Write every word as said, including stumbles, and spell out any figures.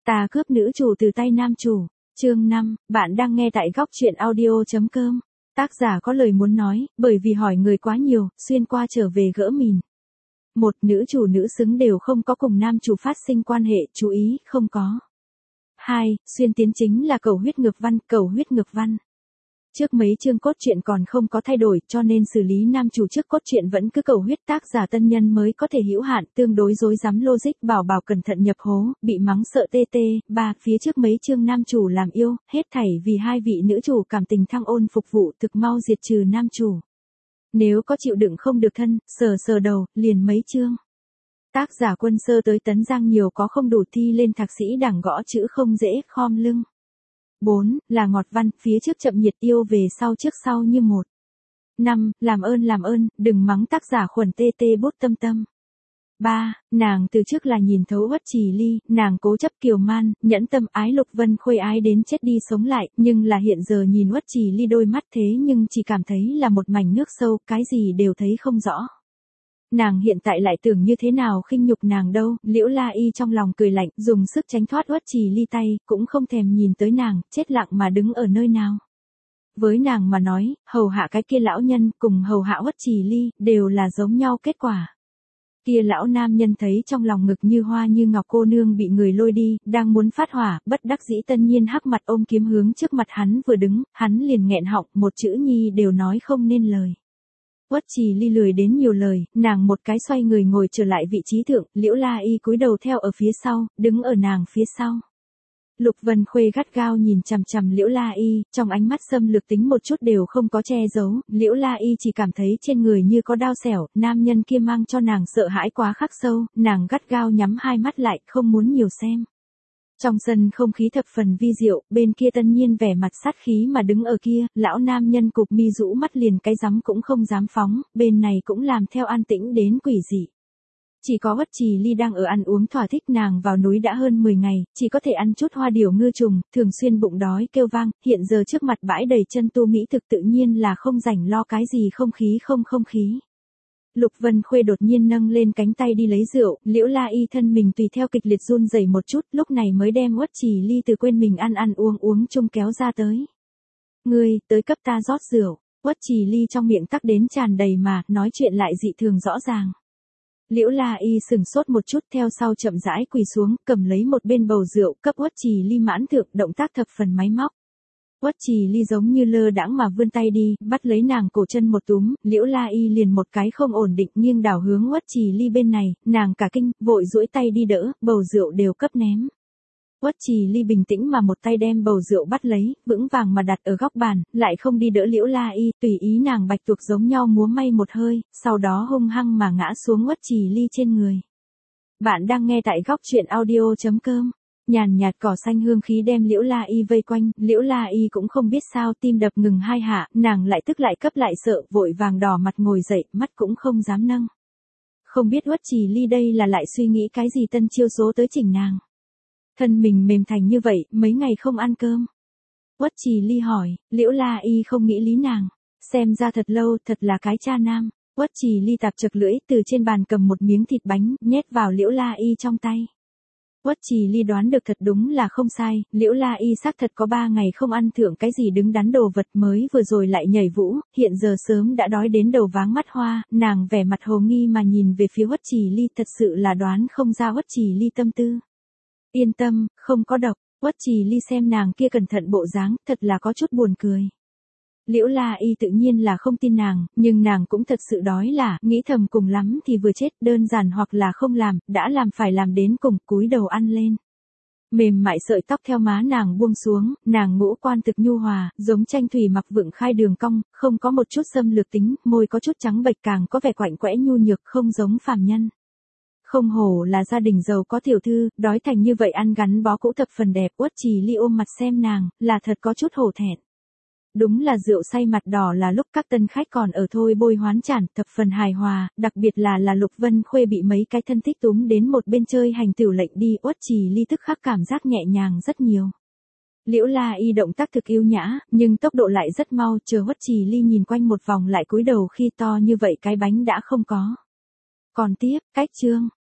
Ta cướp nữ chủ từ tay nam chủ. Chương năm, bạn đang nghe tại góc truyện audio.com. Tác giả có lời muốn nói, bởi vì hỏi người quá nhiều, xuyên qua trở về gỡ mìn. Một, nữ chủ nữ xứng đều không có cùng nam chủ phát sinh quan hệ, chú ý, không có. Hai, xuyên tiến chính là cầu huyết ngược văn, cầu huyết ngược văn. Trước mấy chương cốt truyện còn không có thay đổi, cho nên xử lý nam chủ trước cốt truyện vẫn cứ cầu huyết, tác giả tân nhân mới có thể hữu hạn, tương đối rối rắm logic, bảo bảo cẩn thận nhập hố, bị mắng sợ tê tê. Ba, phía trước mấy chương nam chủ làm yêu, hết thảy vì hai vị nữ chủ cảm tình thăng ôn phục vụ, thực mau diệt trừ nam chủ. Nếu có chịu đựng không được thân, sờ sờ đầu, liền mấy chương. Tác giả Quân Sơ tới Tấn Giang nhiều có không đủ thi lên thạc sĩ đẳng gõ chữ không dễ, khom lưng. Bốn, là ngọt văn, phía trước chậm nhiệt yêu về sau trước sau như một. Năm, làm ơn làm ơn, đừng mắng tác giả khuẩn tê tê bút tâm tâm. Ba, nàng từ trước là nhìn thấu Uất Trì Ly, nàng cố chấp kiều man, nhẫn tâm ái Lục Vân Khôi ái đến chết đi sống lại, nhưng là hiện giờ nhìn Uất Trì Ly đôi mắt thế nhưng chỉ cảm thấy là một mảnh nước sâu, cái gì đều thấy không rõ. Nàng hiện tại lại tưởng như thế nào khinh nhục nàng đâu, Liễu La Y trong lòng cười lạnh, dùng sức tránh thoát Uất Trì Ly tay, cũng không thèm nhìn tới nàng, chết lặng mà đứng ở nơi nào. Với nàng mà nói, hầu hạ cái kia lão nhân, cùng hầu hạ Uất Trì Ly, đều là giống nhau kết quả. Kia lão nam nhân thấy trong lòng ngực như hoa như ngọc cô nương bị người lôi đi, đang muốn phát hỏa, bất đắc dĩ tân nhiên hắc mặt ôm kiếm hướng trước mặt hắn vừa đứng, hắn liền nghẹn họng, một chữ nhi đều nói không nên lời. Uất Trì Ly lười đến nhiều lời, nàng một cái xoay người ngồi trở lại vị trí thượng, Liễu La Y cúi đầu theo ở phía sau, đứng ở nàng phía sau. Lục Vân Khuê gắt gao nhìn chằm chằm Liễu La Y, trong ánh mắt xâm lược tính một chút đều không có che giấu, Liễu La Y chỉ cảm thấy trên người như có đao xẻo, nam nhân kia mang cho nàng sợ hãi quá khắc sâu, nàng gắt gao nhắm hai mắt lại, không muốn nhiều xem. Trong sân không khí thập phần vi diệu, bên kia tân nhiên vẻ mặt sát khí mà đứng ở kia, lão nam nhân cụp mi rũ mắt liền cái rắm cũng không dám phóng, bên này cũng làm theo an tĩnh đến quỷ dị. Chỉ có Uất Trì Ly đang ở ăn uống thỏa thích, nàng vào núi đã hơn mười ngày, chỉ có thể ăn chút hoa điểu ngư trùng, thường xuyên bụng đói kêu vang, hiện giờ trước mặt bãi đầy chân tu mỹ thực tự nhiên là không rảnh lo cái gì không khí không không khí. Lục Vân Khuê đột nhiên nâng lên cánh tay đi lấy rượu, Liễu La Y thân mình tùy theo kịch liệt run rẩy một chút, lúc này mới đem Uất Trì Ly từ quên mình ăn ăn uống uống chung kéo ra tới. Ngươi, tới cấp ta rót rượu. Uất Trì Ly trong miệng tắc đến tràn đầy mà, nói chuyện lại dị thường rõ ràng. Liễu La Y sừng sốt một chút, theo sau chậm rãi quỳ xuống, cầm lấy một bên bầu rượu, cấp Uất Trì Ly mãn thượng, động tác thập phần máy móc. Uất Trì Ly giống như lơ đãng mà vươn tay đi, bắt lấy nàng cổ chân một túm, Liễu La Y liền một cái không ổn định nghiêng đảo hướng Uất Trì Ly bên này, nàng cả kinh, vội duỗi tay đi đỡ, bầu rượu đều cấp ném. Uất Trì Ly bình tĩnh mà một tay đem bầu rượu bắt lấy, vững vàng mà đặt ở góc bàn, lại không đi đỡ Liễu La Y, tùy ý nàng bạch tuộc giống nhau múa may một hơi, sau đó hung hăng mà ngã xuống Uất Trì Ly trên người. Bạn đang nghe tại góc truyện audio.com. Nhàn nhạt cỏ xanh hương khí đem Liễu La Y vây quanh, Liễu La Y cũng không biết sao tim đập ngừng hai hạ, nàng lại tức lại cấp lại sợ, vội vàng đỏ mặt ngồi dậy, mắt cũng không dám nâng. Không biết Uất Trì Ly đây là lại suy nghĩ cái gì tân chiêu số tới chỉnh nàng. Thân mình mềm thành như vậy, mấy ngày không ăn cơm. Uất Trì Ly hỏi, Liễu La Y không nghĩ lý nàng, xem ra thật lâu, thật là cái cha nam. Uất Trì Ly tạp chật lưỡi, từ trên bàn cầm một miếng thịt bánh, nhét vào Liễu La Y trong tay. Uất Trì Ly đoán được thật đúng là không sai, Liễu La Y xác thật có ba ngày không ăn thượng cái gì đứng đắn đồ vật, mới vừa rồi lại nhảy vũ, hiện giờ sớm đã đói đến đầu váng mắt hoa, nàng vẻ mặt hồ nghi mà nhìn về phía Uất Trì Ly, thật sự là đoán không ra Uất Trì Ly tâm tư. Yên tâm, không có độc. Uất Trì Ly xem nàng kia cẩn thận bộ dáng, thật là có chút buồn cười. Liễu La Y tự nhiên là không tin nàng, nhưng nàng cũng thật sự đói là, nghĩ thầm cùng lắm thì vừa chết, đơn giản hoặc là không làm, đã làm phải làm đến cùng, cúi đầu ăn lên. Mềm mại sợi tóc theo má nàng buông xuống, nàng ngũ quan thực nhu hòa, giống tranh thủy mặc vượng khai đường cong, không có một chút xâm lược tính, môi có chút trắng bệch càng có vẻ quạnh quẽ nhu nhược, không giống phàm nhân. Không hổ là gia đình giàu có tiểu thư, đói thành như vậy ăn gắn bó cũ thập phần đẹp. Uất Trì Ly ôm mặt xem nàng, là thật có chút hổ thẹn. Đúng là rượu say mặt đỏ là lúc các tân khách còn ở thôi bôi hoán chản, thập phần hài hòa, đặc biệt là là Lục Vân Khuê bị mấy cái thân thích túm đến một bên chơi hành tửu lệnh đi, Uất Trì Ly tức khắc cảm giác nhẹ nhàng rất nhiều. Liễu La Y động tác thực yêu nhã, nhưng tốc độ lại rất mau, chờ Uất Trì Ly nhìn quanh một vòng lại cúi đầu khi to như vậy cái bánh đã không có. Còn tiếp, cách chương,